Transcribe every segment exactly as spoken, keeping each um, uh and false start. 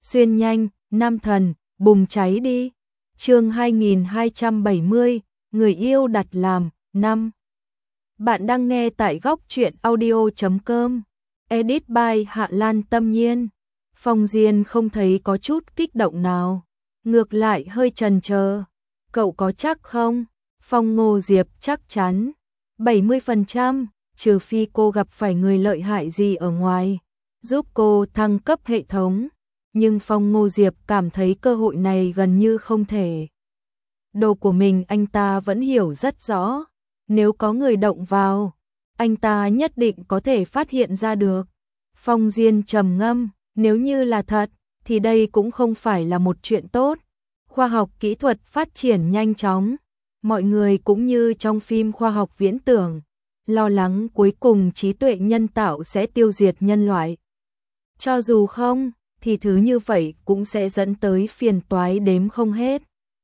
xuyên nhanh, nam thần, bùng cháy đi. Chương hai nghìn hai trăm bảy mươi, người yêu đặt làm, năm. Bạn đang nghe tại góc truyện audio chấm com. Edit by Hạ Lan Tâm Nhiên. Phong Diên không thấy có chút kích động nào, ngược lại hơi chần chờ. Cậu có chắc không? Phong Ngô Diệp chắc chắn. bảy mươi phần trăm, trừ phi cô gặp phải người lợi hại gì ở ngoài, giúp cô thăng cấp hệ thống. Nhưng Phong Ngô Diệp cảm thấy cơ hội này gần như không thể. Đồ của mình anh ta vẫn hiểu rất rõ. Nếu có người động vào, anh ta nhất định có thể phát hiện ra được. Phong Diên trầm ngâm, nếu như là thật, thì đây cũng không phải là một chuyện tốt. Khoa học kỹ thuật phát triển nhanh chóng. Mọi người cũng như trong phim khoa học viễn tưởng, lo lắng cuối cùng trí tuệ nhân tạo sẽ tiêu diệt nhân loại. Cho dù không, thì thứ như vậy cũng sẽ dẫn tới phiền toái đếm không hết.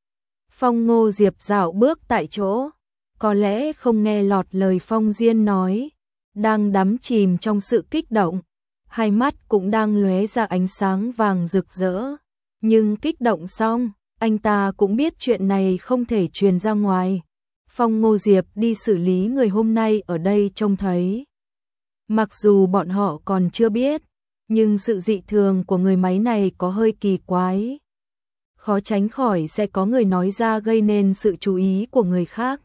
Phong Ngô Diệp dạo bước tại chỗ, có lẽ không nghe lọt lời Phong Diên nói, đang đắm chìm trong sự kích động, hai mắt cũng đang lóe ra ánh sáng vàng rực rỡ. Nhưng kích động xong, anh ta cũng biết chuyện này không thể truyền ra ngoài. Phong Ngô Diệp đi xử lý người hôm nay ở đây trông thấy. Mặc dù bọn họ còn chưa biết, nhưng sự dị thường của người máy này có hơi kỳ quái. Khó tránh khỏi sẽ có người nói ra gây nên sự chú ý của người khác.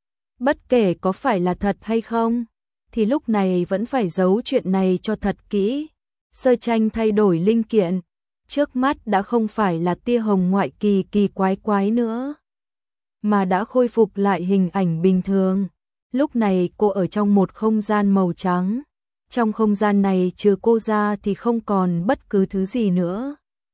Bất kể có phải là thật hay không, thì lúc này vẫn phải giấu chuyện này cho thật kỹ. Sơ Tranh thay đổi linh kiện, trước mắt đã không phải là tia hồng ngoại kỳ kỳ quái quái nữa, mà đã khôi phục lại hình ảnh bình thường. Lúc này cô ở trong một không gian màu trắng. Trong không gian này trừ cô ra thì không còn bất cứ thứ gì nữa.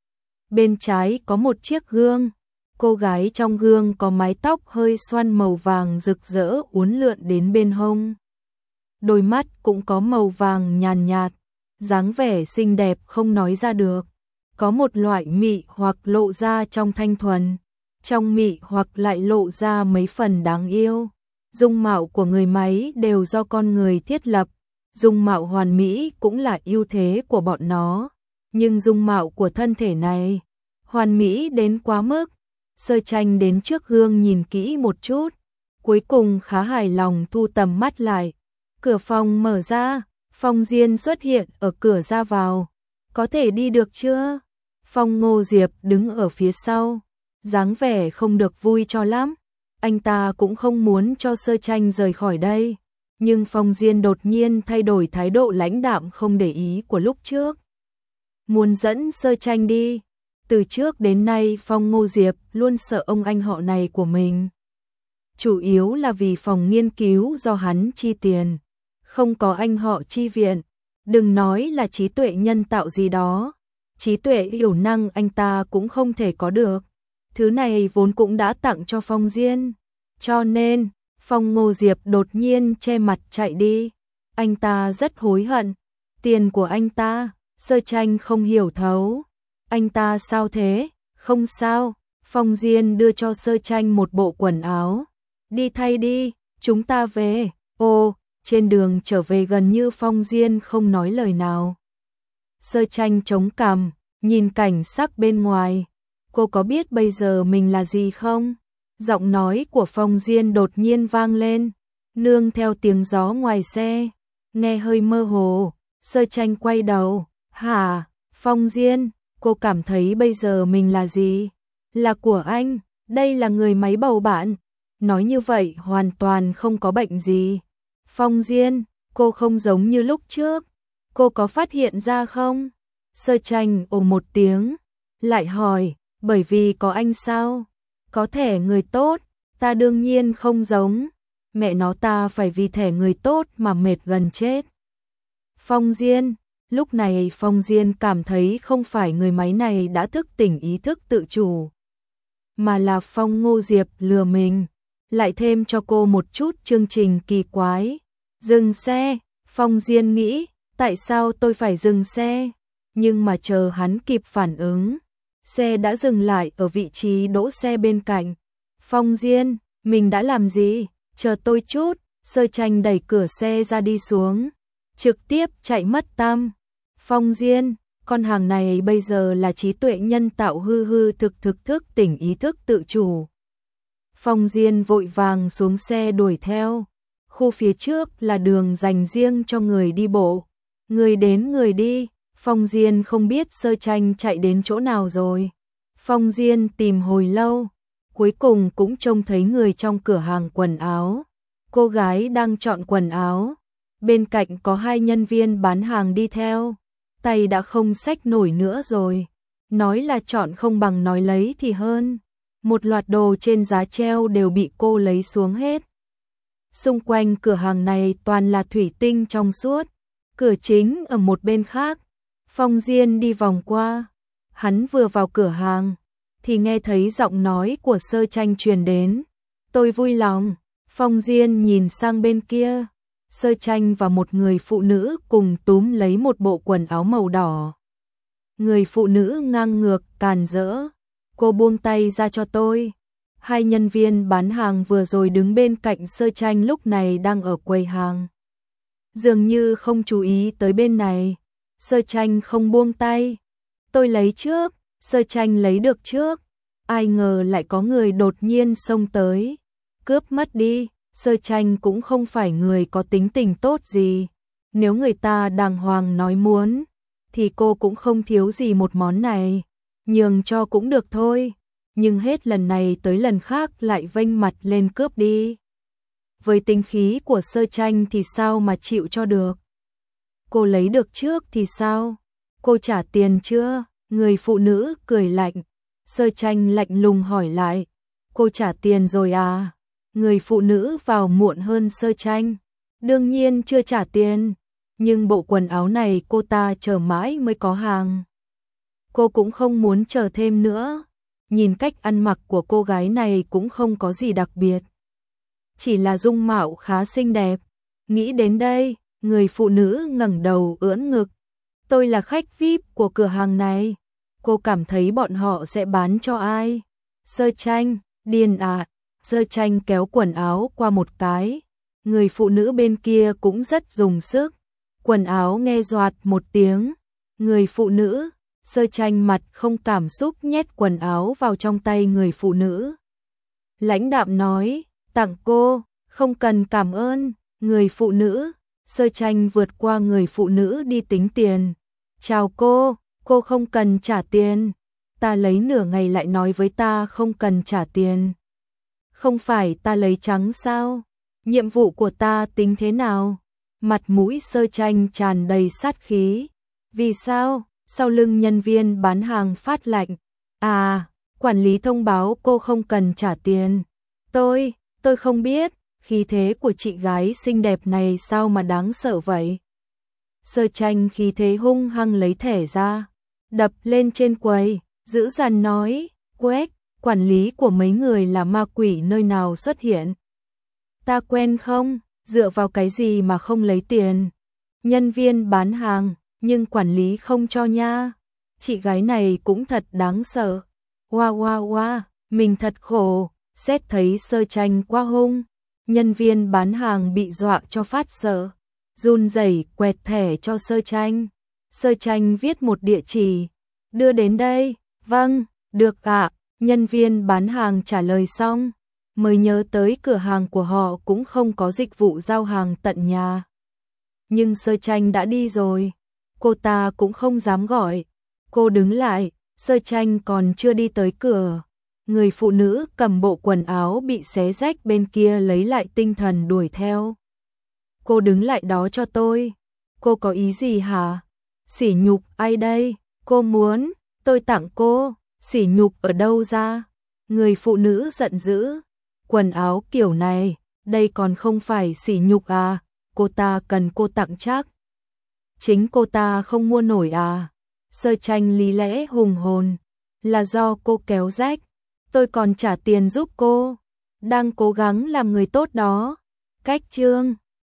Bên trái có một chiếc gương. Cô gái trong gương có mái tóc hơi xoăn màu vàng rực rỡ uốn lượn đến bên hông. Đôi mắt cũng có màu vàng nhàn nhạt, dáng vẻ xinh đẹp không nói ra được. Có một loại mị hoặc lộ ra trong thanh thuần, trong mị hoặc lại lộ ra mấy phần đáng yêu. Dung mạo của người máy đều do con người thiết lập. Dung mạo hoàn mỹ cũng là ưu thế của bọn nó, nhưng dung mạo của thân thể này hoàn mỹ đến quá mức. Sơ Tranh đến trước gương nhìn kỹ một chút, cuối cùng khá hài lòng thu tầm mắt lại. Cửa phòng mở ra, Phong Diên xuất hiện ở cửa ra vào. Có thể đi được chưa? Phong Ngô Diệp đứng ở phía sau, dáng vẻ không được vui cho lắm. Anh ta cũng không muốn cho Sơ Tranh rời khỏi đây. Nhưng Phong Diên đột nhiên thay đổi thái độ lãnh đạm không để ý của lúc trước. Muốn dẫn Sơ Tranh đi. Từ trước đến nay Phong Ngô Diệp luôn sợ ông anh họ này của mình. Chủ yếu là vì phòng nghiên cứu do hắn chi tiền. Không có anh họ chi viện. Đừng nói là trí tuệ nhân tạo gì đó. Trí tuệ hiểu năng anh ta cũng không thể có được. Thứ này vốn cũng đã tặng cho Phong Diên. Cho nên Phong Ngô Diệp đột nhiên che mặt chạy đi. Anh ta rất hối hận. Tiền của anh ta, Sơ Tranh không hiểu thấu. Anh ta sao thế? Không sao. Phong Diên đưa cho Sơ Tranh một bộ quần áo. Đi thay đi, chúng ta về. Ô, trên đường trở về gần như Phong Diên không nói lời nào. Sơ Tranh chống cằm, nhìn cảnh sắc bên ngoài. Cô có biết bây giờ mình là gì không? Giọng nói của Phong Diên đột nhiên vang lên, nương theo tiếng gió ngoài xe, nghe hơi mơ hồ. Sơ Tranh quay đầu, hả, Phong Diên, cô cảm thấy bây giờ mình là gì? Là của anh, đây là người máy bầu bạn. Nói như vậy hoàn toàn không có bệnh gì. Phong Diên, cô không giống như lúc trước, cô có phát hiện ra không? Sơ Tranh ồ một tiếng, lại hỏi, bởi vì có anh sao? Có thẻ người tốt, ta đương nhiên không giống. Mẹ nó ta phải vì thẻ người tốt mà mệt gần chết. Phong Diên, lúc này Phong Diên cảm thấy không phải người máy này đã thức tỉnh ý thức tự chủ, mà là Phong Ngô Diệp lừa mình, lại thêm cho cô một chút chương trình kỳ quái. Dừng xe, Phong Diên nghĩ, tại sao tôi phải dừng xe? Nhưng mà chờ hắn kịp phản ứng, xe đã dừng lại ở vị trí đỗ xe bên cạnh. Phong Diên, mình đã làm gì? Chờ tôi chút. Sơ Tranh đẩy cửa xe ra đi xuống, trực tiếp chạy mất tăm. Phong Diên, Con hàng này bây giờ là trí tuệ nhân tạo hư hư thực thực thức tỉnh ý thức tự chủ. Phong Diên vội vàng xuống xe đuổi theo. Khu phía trước là đường dành riêng cho người đi bộ. Người đến người đi, Phong Diên không biết Sơ Tranh chạy đến chỗ nào rồi. Phong Diên tìm hồi lâu, cuối cùng cũng trông thấy người trong cửa hàng quần áo. Cô gái đang chọn quần áo, bên cạnh có hai nhân viên bán hàng đi theo. Tay đã không xách nổi nữa rồi. Nói là chọn không bằng nói lấy thì hơn. Một loạt đồ trên giá treo đều bị cô lấy xuống hết. Xung quanh cửa hàng này toàn là thủy tinh trong suốt. Cửa chính ở một bên khác. Phong Diên đi vòng qua. Hắn vừa vào cửa hàng thì nghe thấy giọng nói của Sơ Tranh truyền đến. Tôi vui lòng. Phong Diên nhìn sang bên kia. Sơ Tranh và một người phụ nữ cùng túm lấy một bộ quần áo màu đỏ. Người phụ nữ ngang ngược càn rỡ. Cô buông tay ra cho tôi. Hai nhân viên bán hàng vừa rồi đứng bên cạnh Sơ Tranh lúc này đang ở quầy hàng. Dường như không chú ý tới bên này. Sơ Tranh không buông tay. Tôi lấy trước. Sơ Tranh lấy được trước. Ai ngờ lại có người đột nhiên xông tới. Cướp mất đi. Sơ Tranh cũng không phải người có tính tình tốt gì. Nếu người ta đàng hoàng nói muốn, thì cô cũng không thiếu gì một món này. Nhường cho cũng được thôi. Nhưng hết lần này tới lần khác lại vênh mặt lên cướp đi. Với tính khí của Sơ Tranh thì sao mà chịu cho được. Cô lấy được trước thì sao? Cô trả tiền chưa? Người phụ nữ cười lạnh. Sơ Tranh lạnh lùng hỏi lại. Cô trả tiền rồi à? Người phụ nữ vào muộn hơn Sơ Tranh. Đương nhiên chưa trả tiền. Nhưng bộ quần áo này cô ta chờ mãi mới có hàng. Cô cũng không muốn chờ thêm nữa. Nhìn cách ăn mặc của cô gái này cũng không có gì đặc biệt. Chỉ là dung mạo khá xinh đẹp. Nghĩ đến đây, người phụ nữ ngẩng đầu ưỡn ngực. Tôi là khách vi ai pi của cửa hàng này. Cô cảm thấy bọn họ sẽ bán cho ai? Sơ Tranh, điên à. Sơ Tranh kéo quần áo qua một cái. Người phụ nữ bên kia cũng rất dùng sức. Quần áo nghe doạt một tiếng. Người phụ nữ, Sơ Tranh mặt không cảm xúc nhét quần áo vào trong tay người phụ nữ. Lãnh đạm nói, tặng cô, không cần cảm ơn. Người phụ nữ, Sơ Tranh vượt qua người phụ nữ đi tính tiền. Chào cô, cô không cần trả tiền. Ta lấy nửa ngày lại nói với ta không cần trả tiền. Không phải ta lấy trắng sao? Nhiệm vụ của ta tính thế nào? Mặt mũi Sơ Tranh tràn đầy sát khí. Vì sao? Sau lưng nhân viên bán hàng phát lạnh. À, quản lý thông báo cô không cần trả tiền. Tôi, tôi không biết, khí thế của chị gái xinh đẹp này sao mà đáng sợ vậy? Sơ Tranh khí thế hung hăng lấy thẻ ra, đập lên trên quầy, dữ dằn nói, quét, quản lý của mấy người là ma quỷ nơi nào xuất hiện? Ta quen không? Dựa vào cái gì mà không lấy tiền? Nhân viên bán hàng, nhưng quản lý không cho nha. Chị gái này cũng thật đáng sợ. Hoa hoa hoa, mình thật khổ. Xét thấy Sơ Tranh quá hung, nhân viên bán hàng bị dọa cho phát sợ, run rẩy quẹt thẻ cho Sơ Tranh. Sơ Tranh viết một địa chỉ, đưa đến đây. Vâng, được ạ. Nhân viên bán hàng trả lời xong, mới nhớ tới cửa hàng của họ cũng không có dịch vụ giao hàng tận nhà. Nhưng Sơ Tranh đã đi rồi, cô ta cũng không dám gọi. Cô đứng lại, Sơ Tranh còn chưa đi tới cửa. Người phụ nữ cầm bộ quần áo bị xé rách bên kia lấy lại tinh thần đuổi theo. Cô đứng lại đó cho tôi. Cô có ý gì hả? Sỉ nhục ai đây? Cô muốn, tôi tặng cô. Sỉ nhục ở đâu ra? Người phụ nữ giận dữ. Quần áo kiểu này, đây còn không phải sỉ nhục à? Cô ta cần cô tặng chắc. Chính cô ta không mua nổi à? Sơ Tranh lý lẽ hùng hồn. Là do cô kéo rách. Tôi còn trả tiền giúp cô. Đang cố gắng làm người tốt đó. Cách chương